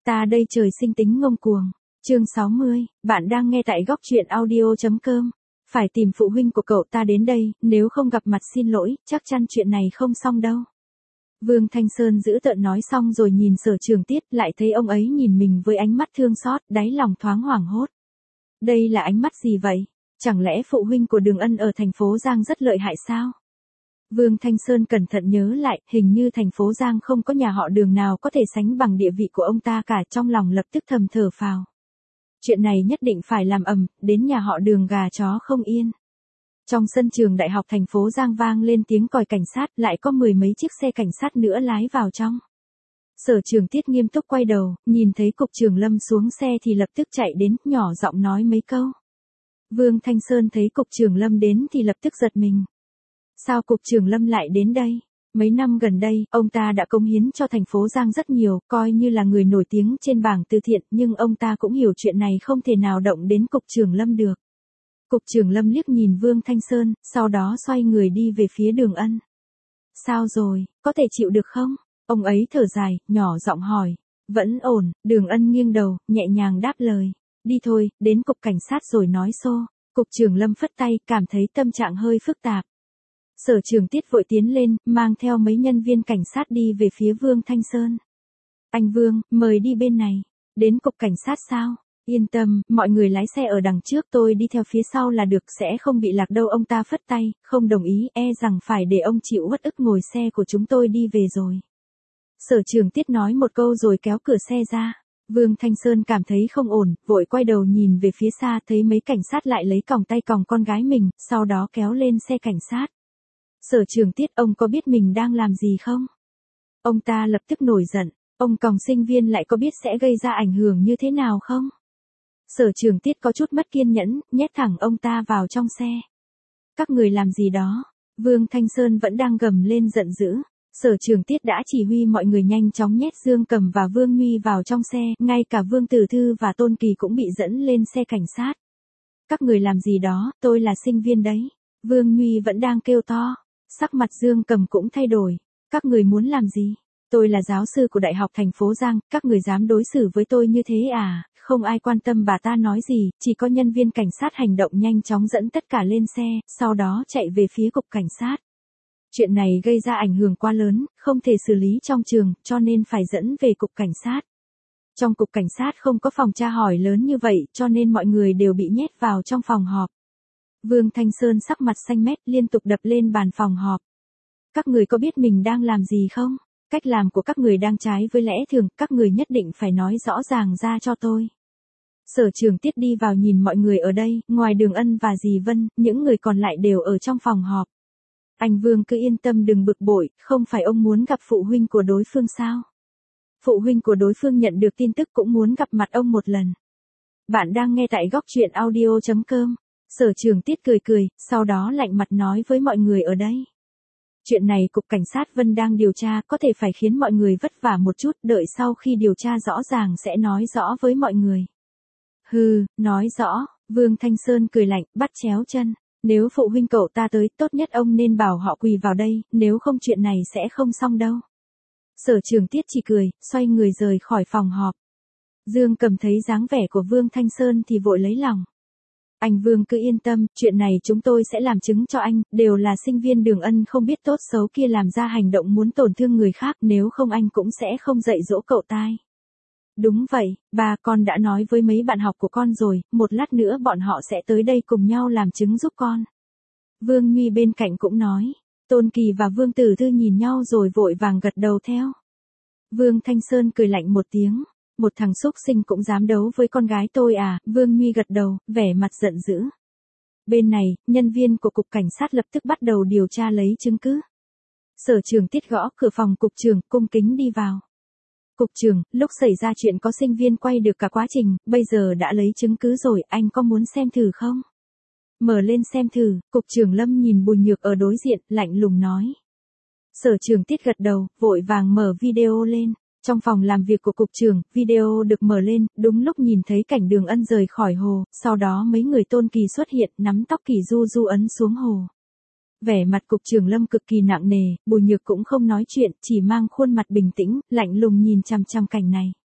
Ta đây trời sinh tính ngông cuồng. Chương 60, bạn đang nghe tại góc truyện audio.com. Phải tìm phụ huynh của cậu ta đến đây, nếu không gặp mặt xin lỗi, chắc chắn chuyện này không xong đâu. Vương Thanh Sơn giữ tợn nói xong rồi nhìn Sở Trường Tiết, lại thấy ông ấy nhìn mình với ánh mắt thương xót, đáy lòng thoáng hoảng hốt. Đây là ánh mắt gì vậy? Chẳng lẽ phụ huynh của Đường Ân ở thành phố Giang rất lợi hại sao? Vương Thanh Sơn cẩn thận nhớ lại, hình như thành phố Giang không có nhà họ Đường nào có thể sánh bằng địa vị của ông ta cả, trong lòng lập tức thầm thở phào. Chuyện này nhất định phải làm ầm, đến nhà họ Đường gà chó không yên. Trong sân trường đại học thành phố Giang vang lên tiếng còi cảnh sát, lại có mười mấy chiếc xe cảnh sát nữa lái vào trong. Sở Trường Tiết nghiêm túc quay đầu, nhìn thấy cục trưởng Lâm xuống xe thì lập tức chạy đến, nhỏ giọng nói mấy câu. Vương Thanh Sơn thấy cục trưởng Lâm đến thì lập tức giật mình. Sao cục trưởng Lâm lại đến đây? Mấy năm gần đây, ông ta đã cống hiến cho thành phố Giang rất nhiều, coi như là người nổi tiếng trên bảng từ thiện, nhưng ông ta cũng hiểu chuyện này không thể nào động đến cục trưởng Lâm được. Cục trưởng Lâm liếc nhìn Vương Thanh Sơn, sau đó xoay người đi về phía Đường Ân. Sao rồi, có thể chịu được không? Ông ấy thở dài, nhỏ giọng hỏi. Vẫn ổn, Đường Ân nghiêng đầu, nhẹ nhàng đáp lời. Đi thôi, đến cục cảnh sát rồi nói xô. Cục trưởng Lâm phất tay, cảm thấy tâm trạng hơi phức tạp. Sở Trường Tiết vội tiến lên, mang theo mấy nhân viên cảnh sát đi về phía Vương Thanh Sơn. Anh Vương, mời đi bên này. Đến cục cảnh sát sao? Yên tâm, mọi người lái xe ở đằng trước, tôi đi theo phía sau là được, sẽ không bị lạc đâu. Ông ta phất tay, không đồng ý, e rằng phải để ông chịu uất ức ngồi xe của chúng tôi đi về rồi. Sở Trường Tiết nói một câu rồi kéo cửa xe ra. Vương Thanh Sơn cảm thấy không ổn, vội quay đầu nhìn về phía xa, thấy mấy cảnh sát lại lấy còng tay còng con gái mình, sau đó kéo lên xe cảnh sát. Sở Trường Tiết, ông có biết mình đang làm gì không? Ông ta lập tức nổi giận, ông còng sinh viên lại có biết sẽ gây ra ảnh hưởng như thế nào không? Sở Trường Tiết có chút mất kiên nhẫn, nhét thẳng ông ta vào trong xe. Các người làm gì đó? Vương Thanh Sơn vẫn đang gầm lên giận dữ. Sở Trường Tiết đã chỉ huy mọi người nhanh chóng nhét Dương Cầm và Vương Nhuy vào trong xe, ngay cả Vương Tử Thư và Tôn Kỳ cũng bị dẫn lên xe cảnh sát. Các người làm gì đó, tôi là sinh viên đấy. Vương Nhuy vẫn đang kêu to. Sắc mặt Dương Cầm cũng thay đổi. Các người muốn làm gì? Tôi là giáo sư của Đại học thành phố Giang, các người dám đối xử với tôi như thế à? Không ai quan tâm bà ta nói gì, chỉ có nhân viên cảnh sát hành động nhanh chóng dẫn tất cả lên xe, sau đó chạy về phía cục cảnh sát. Chuyện này gây ra ảnh hưởng quá lớn, không thể xử lý trong trường, cho nên phải dẫn về cục cảnh sát. Trong cục cảnh sát không có phòng tra hỏi lớn như vậy, cho nên mọi người đều bị nhét vào trong phòng họp. Vương Thanh Sơn sắc mặt xanh mét, liên tục đập lên bàn phòng họp. Các người có biết mình đang làm gì không? Cách làm của các người đang trái với lẽ thường, các người nhất định phải nói rõ ràng ra cho tôi. Sở Trường Tiết đi vào nhìn mọi người ở đây, ngoài Đường Ân và dì Vân, những người còn lại đều ở trong phòng họp. Anh Vương cứ yên tâm đừng bực bội, không phải ông muốn gặp phụ huynh của đối phương sao? Phụ huynh của đối phương nhận được tin tức cũng muốn gặp mặt ông một lần. Bạn đang nghe tại góc truyện audio.com. Sở Trường Tiết cười cười, sau đó lạnh mặt nói với mọi người ở đây. Chuyện này cục cảnh sát Vân đang điều tra, có thể phải khiến mọi người vất vả một chút, đợi sau khi điều tra rõ ràng sẽ nói rõ với mọi người. Hừ, nói rõ, Vương Thanh Sơn cười lạnh, bắt chéo chân. Nếu phụ huynh cậu ta tới, tốt nhất ông nên bảo họ quỳ vào đây, nếu không chuyện này sẽ không xong đâu. Sở Trường Tiết chỉ cười, xoay người rời khỏi phòng họp. Dương Cầm thấy dáng vẻ của Vương Thanh Sơn thì vội lấy lòng. Anh Vương cứ yên tâm, chuyện này chúng tôi sẽ làm chứng cho anh, đều là sinh viên Đường Ân không biết tốt xấu kia làm ra hành động muốn tổn thương người khác, nếu không anh cũng sẽ không dạy dỗ cậu tai. Đúng vậy, bà con đã nói với mấy bạn học của con rồi, một lát nữa bọn họ sẽ tới đây cùng nhau làm chứng giúp con. Vương Nhuy bên cạnh cũng nói. Tôn Kỳ và Vương Tử Thư nhìn nhau rồi vội vàng gật đầu theo. Vương Thanh Sơn cười lạnh một tiếng. Một thằng xúc sinh cũng dám đấu với con gái tôi à? Vương Nhuy gật đầu, vẻ mặt giận dữ. Bên này, nhân viên của cục cảnh sát lập tức bắt đầu điều tra lấy chứng cứ. Sở Trường Tiết gõ cửa phòng cục trưởng, cung kính đi vào. Cục trưởng, lúc xảy ra chuyện có sinh viên quay được cả quá trình, bây giờ đã lấy chứng cứ rồi, anh có muốn xem thử không? Mở lên xem thử, cục trưởng Lâm nhìn Bùi Nhược ở đối diện, lạnh lùng nói. Sở Trường Tiết gật đầu, vội vàng mở video lên. Trong phòng làm việc của cục trưởng, video được mở lên, đúng lúc nhìn thấy cảnh Đường Ân rời khỏi hồ, sau đó mấy người Tôn Kỳ xuất hiện, nắm tóc Kỳ Du Du ấn xuống hồ. Vẻ mặt cục trưởng Lâm cực kỳ nặng nề, Bùi Nhược cũng không nói chuyện, chỉ mang khuôn mặt bình tĩnh, lạnh lùng nhìn chằm chằm cảnh này.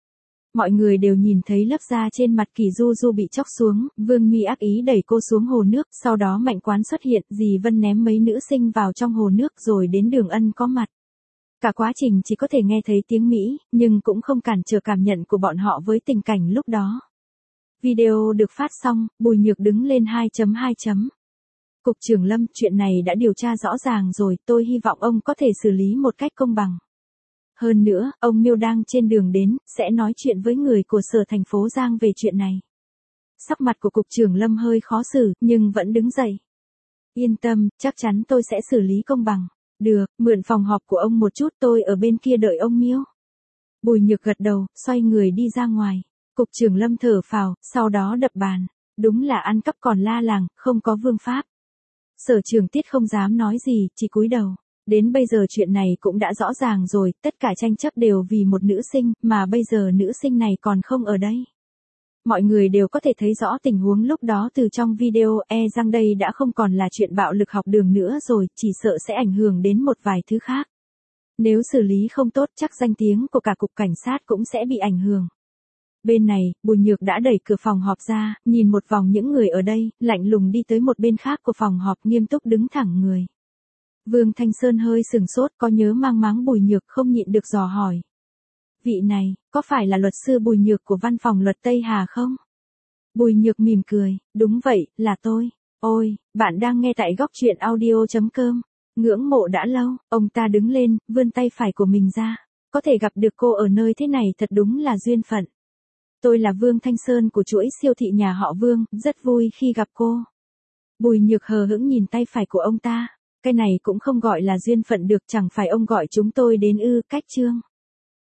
Mọi người đều nhìn thấy lớp da trên mặt Kỳ Du Du bị chóc xuống, Vương Nguy ác ý đẩy cô xuống hồ nước, sau đó Mạnh Quán xuất hiện, dì Vân ném mấy nữ sinh vào trong hồ nước rồi đến Đường Ân có mặt. Cả quá trình chỉ có thể nghe thấy tiếng Mỹ, nhưng cũng không cản trở cảm nhận của bọn họ với tình cảnh lúc đó. Video được phát xong, Bùi Nhược đứng lên 2.2. Cục trưởng Lâm, chuyện này đã điều tra rõ ràng rồi, tôi hy vọng ông có thể xử lý một cách công bằng. Hơn nữa, ông Miêu đang trên đường đến, sẽ nói chuyện với người của sở thành phố Giang về chuyện này. Sắc mặt của Cục trưởng Lâm hơi khó xử, nhưng vẫn đứng dậy. Yên tâm, chắc chắn tôi sẽ xử lý công bằng. Được, mượn phòng họp của ông một chút, tôi ở bên kia đợi ông Miêu. Bùi Nhược gật đầu, xoay người đi ra ngoài. Cục trưởng Lâm thở phào, sau đó đập bàn. Đúng là ăn cắp còn la làng, không có vương pháp. Sở Trường Tiết không dám nói gì, chỉ cúi đầu. Đến bây giờ chuyện này cũng đã rõ ràng rồi, tất cả tranh chấp đều vì một nữ sinh, mà bây giờ nữ sinh này còn không ở đây. Mọi người đều có thể thấy rõ tình huống lúc đó từ trong video, rằng đây đã không còn là chuyện bạo lực học đường nữa rồi, chỉ sợ sẽ ảnh hưởng đến một vài thứ khác. Nếu xử lý không tốt chắc danh tiếng của cả cục cảnh sát cũng sẽ bị ảnh hưởng. Bên này, Bùi Nhược đã đẩy cửa phòng họp ra, nhìn một vòng những người ở đây, lạnh lùng đi tới một bên khác của phòng họp, nghiêm túc đứng thẳng người. Vương Thanh Sơn hơi sừng sốt, có nhớ mang máng Bùi Nhược không nhịn được dò hỏi. Vị này, có phải là luật sư Bùi Nhược của văn phòng luật Tây Hà không? Bùi Nhược mỉm cười, đúng vậy, là tôi. Ôi, bạn đang nghe tại góc truyện audio.com. Ngưỡng mộ đã lâu, ông ta đứng lên, vươn tay phải của mình ra. Có thể gặp được cô ở nơi thế này thật đúng là duyên phận. Tôi là Vương Thanh Sơn của chuỗi siêu thị nhà họ Vương, rất vui khi gặp cô. Bùi Nhược hờ hững nhìn tay phải của ông ta. Cái này cũng không gọi là duyên phận được, chẳng phải ông gọi chúng tôi đến ư, cách chương.